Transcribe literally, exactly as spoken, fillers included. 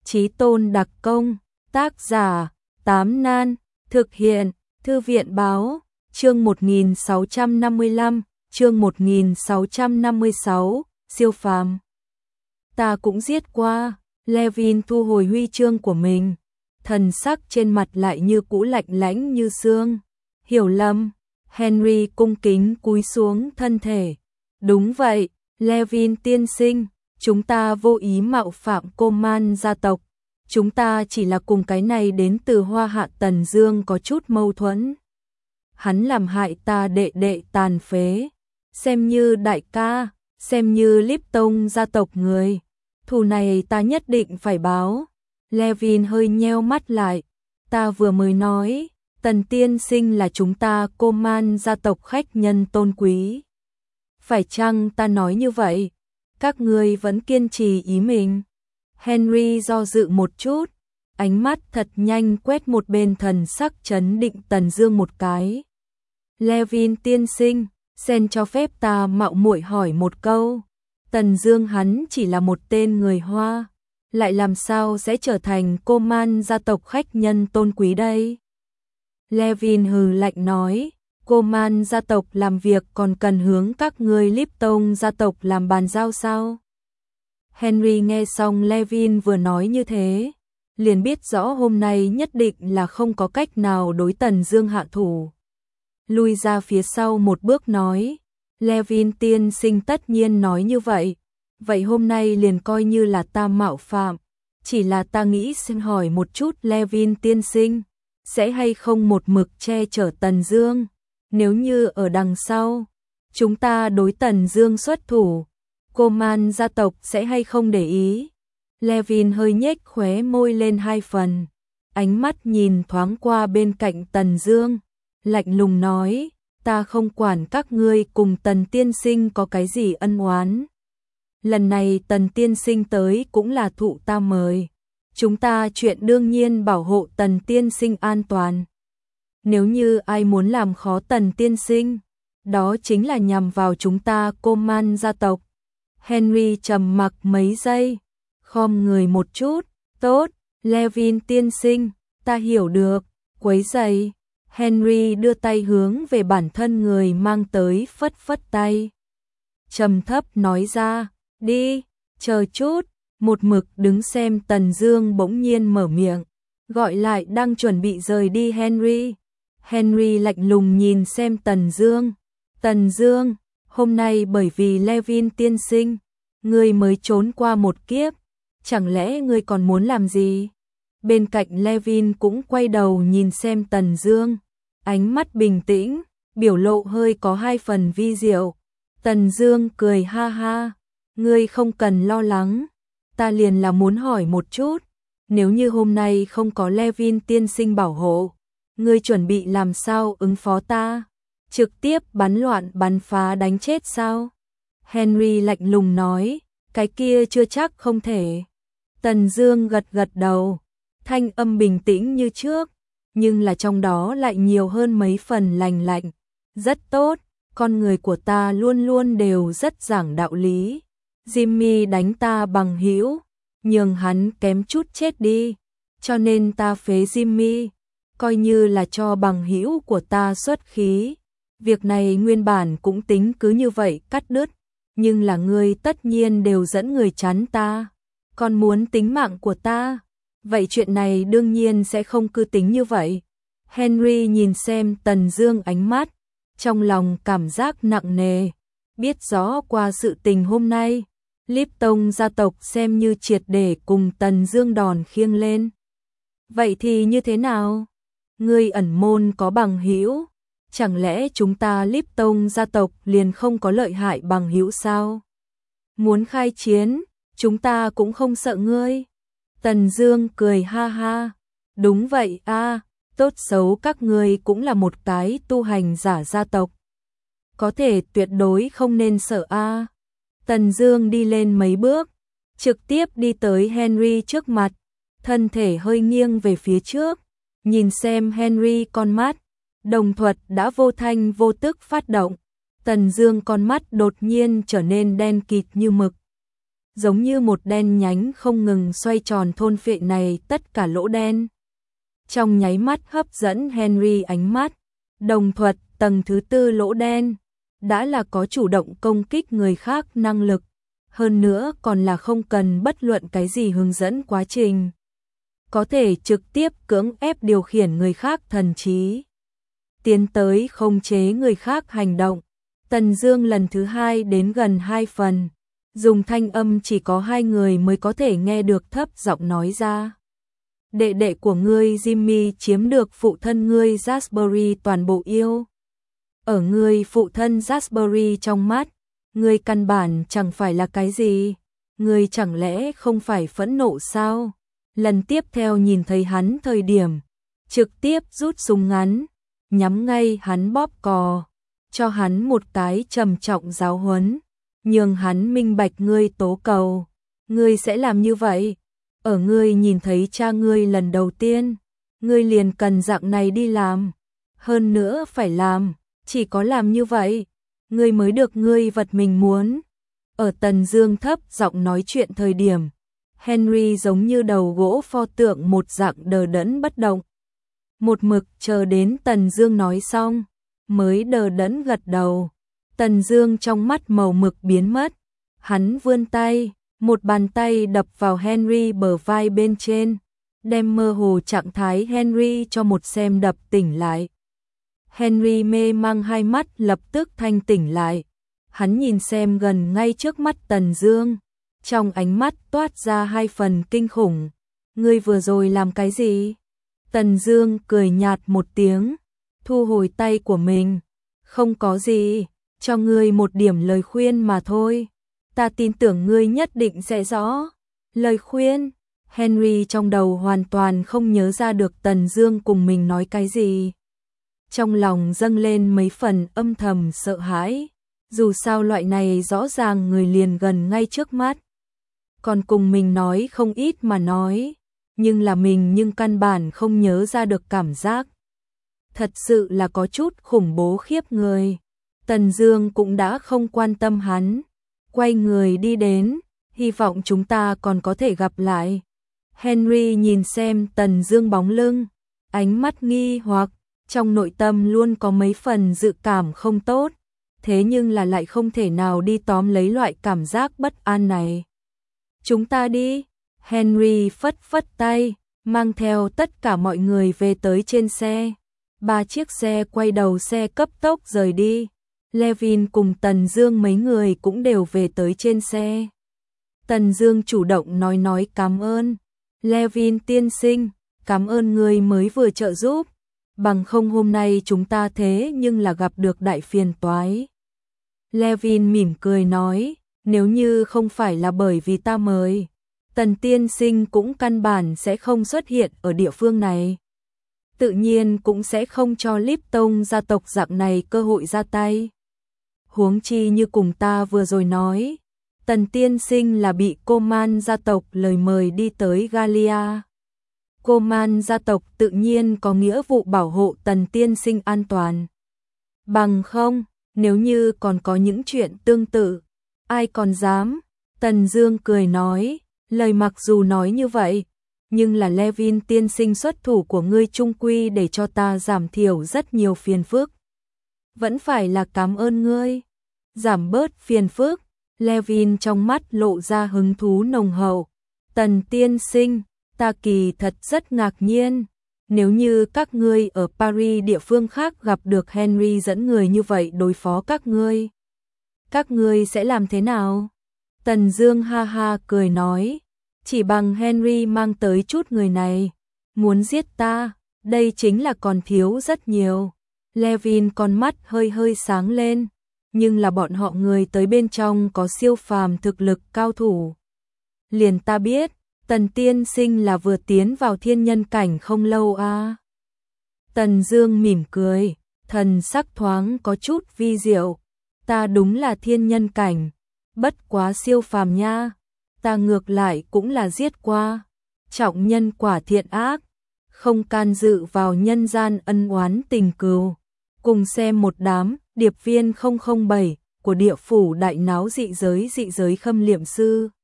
Chí tôn đặc công, tác giả, Tám Nan, thực hiện, Thư viện báo, chương một nghìn sáu trăm năm mươi lăm, chương một nghìn sáu trăm năm mươi sáu, siêu phàm. Ta cũng giết qua, Levin thu hồi huy chương của mình, thần sắc trên mặt lại như cũ lạnh lãnh như xương. Hiểu lầm, Henry cung kính cúi xuống thân thể. Đúng vậy, Levin tiên sinh, chúng ta vô ý mạo phạm Coman gia tộc. Chúng ta chỉ là cùng cái này đến từ Hoa Hạ Tần Dương có chút mâu thuẫn. Hắn làm hại ta đệ đệ tàn phế, xem như đại ca, xem như Lipton gia tộc người. Thù này ta nhất định phải báo. Levin hơi nheo mắt lại. Ta vừa mới nói, Tần tiên sinh là chúng ta Coman gia tộc khách nhân tôn quý. Phải chăng ta nói như vậy? Các ngươi vẫn kiên trì ý mình. Henry do dự một chút, ánh mắt thật nhanh quét một bên thần sắc trấn định Tần Dương một cái. Levin tiên sinh, xin cho phép ta mạo muội hỏi một câu. Tần Dương hắn chỉ là một tên người Hoa, lại làm sao sẽ trở thành Coman gia tộc khách nhân tôn quý đây? Levin hừ lạnh nói, Coman gia tộc làm việc còn cần hướng các ngươi Lipton gia tộc làm bàn giao sao? Henry nghe xong Levin vừa nói như thế, liền biết rõ hôm nay nhất định là không có cách nào đối Tần Dương hạ thủ. Lui ra phía sau một bước nói, Levin tiên sinh tất nhiên nói như vậy, vậy hôm nay liền coi như là ta mạo phạm, chỉ là ta nghĩ xin hỏi một chút Levin tiên sinh, sẽ hay không một mực che chở Tần Dương, nếu như ở đằng sau, chúng ta đối Tần Dương xuất thủ, Coman gia tộc sẽ hay không để ý? Levin hơi nhếch khóe môi lên hai phần, ánh mắt nhìn thoáng qua bên cạnh Tần Dương, lạnh lùng nói, ta không quản các ngươi cùng Tần tiên sinh có cái gì ân oán. Lần này Tần tiên sinh tới cũng là thụ ta mời, chúng ta chuyện đương nhiên bảo hộ Tần tiên sinh an toàn. Nếu như ai muốn làm khó Tần tiên sinh, đó chính là nhằm vào chúng ta Coman gia tộc. Henry trầm mặc mấy giây, khom người một chút, tốt, Levin tiên sinh, ta hiểu được, quấy rầy. Henry đưa tay hướng về bản thân người mang tới phất phất tay. Trầm thấp nói ra, đi, chờ chút, một mực đứng xem Tần Dương bỗng nhiên mở miệng, gọi lại đang chuẩn bị rời đi Henry. Henry lạnh lùng nhìn xem Tần Dương, Tần Dương, hôm nay bởi vì Levin tiên sinh, ngươi mới trốn qua một kiếp, chẳng lẽ ngươi còn muốn làm gì? Bên cạnh Levin cũng quay đầu nhìn xem Tần Dương, ánh mắt bình tĩnh, biểu lộ hơi có hai phần vi diệu. Tần Dương cười ha ha, ngươi không cần lo lắng, ta liền là muốn hỏi một chút, nếu như hôm nay không có Levin tiên sinh bảo hộ, ngươi chuẩn bị làm sao ứng phó ta? Trực tiếp bắn loạn bắn phá đánh chết sao? Henry lạnh lùng nói, cái kia chưa chắc không thể. Tần Dương gật gật đầu, thanh âm bình tĩnh như trước, nhưng là trong đó lại nhiều hơn mấy phần lành lạnh. Rất tốt, con người của ta luôn luôn đều rất giảng đạo lý. Jimmy đánh ta bằng hữu, nhường hắn kém chút chết đi, cho nên ta phế Jimmy, coi như là cho bằng hữu của ta xuất khí. Việc này nguyên bản cũng tính cứ như vậy cắt đứt, nhưng là ngươi tất nhiên đều dẫn người chắn ta, còn muốn tính mạng của ta, vậy chuyện này đương nhiên sẽ không cứ tính như vậy. Henry nhìn xem Tần Dương ánh mắt, trong lòng cảm giác nặng nề, biết rõ qua sự tình hôm nay, Lipton gia tộc xem như triệt để cùng Tần Dương đòn khiêng lên. Vậy thì như thế nào? Ngươi ẩn môn có bằng hữu, chẳng lẽ chúng ta Lipton gia tộc liền không có lợi hại bằng hữu sao? Muốn khai chiến, chúng ta cũng không sợ ngươi. Tần Dương cười ha ha, đúng vậy a, tốt xấu các ngươi cũng là một cái tu hành giả gia tộc, có thể tuyệt đối không nên sợ a. Tần Dương đi lên mấy bước, trực tiếp đi tới Henry trước mặt, thân thể hơi nghiêng về phía trước, nhìn xem Henry con mắt, đồng thuật đã vô thanh vô tức phát động. Tần Dương con mắt đột nhiên trở nên đen kịt như mực. giống như một đen nhánh không ngừng xoay tròn thôn phệ này tất cả lỗ đen. Trong nháy mắt hấp dẫn Henry ánh mắt, đồng thuật tầng thứ tư lỗ đen, đã là có chủ động công kích người khác năng lực, hơn nữa còn là không cần bất luận cái gì hướng dẫn quá trình. Có thể trực tiếp cưỡng ép điều khiển người khác thần trí, tiến tới khống chế người khác hành động. Tần Dương lần thứ hai đến gần hai phần, dùng thanh âm chỉ có hai người mới có thể nghe được thấp giọng nói ra. Đệ đệ của ngươi Jimmy chiếm được phụ thân ngươi Jaspery toàn bộ yêu. Ở ngươi phụ thân Jaspery trong mắt, ngươi căn bản chẳng phải là cái gì, ngươi chẳng lẽ không phải phẫn nộ sao? Lần tiếp theo nhìn thấy hắn thời điểm, trực tiếp rút súng ngắn, nhắm ngay hắn bóp cò, cho hắn một cái trầm trọng giáo huấn, nhường hắn minh bạch ngươi tố cầu. Ngươi sẽ làm như vậy? Ở ngươi nhìn thấy cha ngươi lần đầu tiên, ngươi liền cần dạng này đi làm, hơn nữa phải làm, chỉ có làm như vậy, ngươi mới được ngươi vật mình muốn. Ở Tần Dương thấp giọng nói chuyện thời điểm, Henry giống như đầu gỗ pho tượng một dạng đờ đẫn bất động. Một mực chờ đến Tần Dương nói xong, mới đờ đẫn gật đầu. Tần Dương trong mắt màu mực biến mất, hắn vươn tay, một bàn tay đập vào Henry bờ vai bên trên, đem mơ hồ trạng thái Henry cho một xem đập tỉnh lại. Henry mê mang hai mắt lập tức thanh tỉnh lại, hắn nhìn xem gần ngay trước mắt Tần Dương, trong ánh mắt toát ra hai phần kinh khủng. Ngươi vừa rồi làm cái gì? Tần Dương cười nhạt một tiếng, thu hồi tay của mình. Không có gì, cho ngươi một điểm lời khuyên mà thôi. Ta tin tưởng ngươi nhất định sẽ rõ. Lời khuyên? Henry trong đầu hoàn toàn không nhớ ra được Tần Dương cùng mình nói cái gì. Trong lòng dâng lên mấy phần âm thầm sợ hãi. Dù sao loại này rõ ràng người liền gần ngay trước mắt, còn cùng mình nói không ít mà nói, nhưng là mình nhưng căn bản không nhớ ra được cảm giác. Thật sự là có chút khủng bố khiếp người. Tần Dương cũng đã không quan tâm hắn, quay người đi đến, hy vọng chúng ta còn có thể gặp lại. Henry nhìn xem Tần Dương bóng lưng, ánh mắt nghi hoặc, trong nội tâm luôn có mấy phần dự cảm không tốt, thế nhưng là lại không thể nào đi tóm lấy loại cảm giác bất an này. Chúng ta đi. Henry phất phất tay, mang theo tất cả mọi người về tới trên xe. Ba chiếc xe quay đầu xe cấp tốc rời đi. Levin cùng Tần Dương mấy người cũng đều về tới trên xe. Tần Dương chủ động nói nói cảm ơn. Levin tiên sinh, cảm ơn người mới vừa trợ giúp, bằng không hôm nay chúng ta thế nhưng là gặp được đại phiền toái. Levin mỉm cười nói, nếu như không phải là bởi vì ta mời, Tần tiên sinh cũng căn bản sẽ không xuất hiện ở địa phương này. Tự nhiên cũng sẽ không cho Lipton gia tộc dạng này cơ hội ra tay. Huống chi như cùng ta vừa rồi nói, Tần tiên sinh là bị Coman gia tộc lời mời đi tới Galia. Coman gia tộc tự nhiên có nghĩa vụ bảo hộ Tần tiên sinh an toàn. Bằng không, nếu như còn có những chuyện tương tự, ai còn dám? Tần Dương cười nói, lời mặc dù nói như vậy, nhưng là Levin tiên sinh xuất thủ của ngươi chung quy để cho ta giảm thiểu rất nhiều phiền phức. Vẫn phải là cảm ơn ngươi. Giảm bớt phiền phức. Levin trong mắt lộ ra hứng thú nồng hậu. Tần tiên sinh, ta kỳ thật rất ngạc nhiên. Nếu như các ngươi ở Paris địa phương khác gặp được Henry dẫn người như vậy đối phó các ngươi, các ngươi sẽ làm thế nào? Tần Dương ha ha cười nói, chỉ bằng Henry mang tới chút người này, muốn giết ta, đây chính là còn thiếu rất nhiều. Levin con mắt hơi hơi sáng lên, nhưng là bọn họ người tới bên trong có siêu phàm thực lực cao thủ. Liền ta biết, Tần tiên sinh là vừa tiến vào thiên nhân cảnh không lâu à. Tần Dương mỉm cười, thần sắc thoáng có chút vi diệu. Ta đúng là thiên nhân cảnh, bất quá siêu phàm nha. Ta ngược lại cũng là giết qua, trọng nhân quả thiện ác, không can dự vào nhân gian ân oán tình cừu. Cùng xem một đám điệp viên không không bảy của địa phủ đại náo dị giới dị giới khâm liệm sư.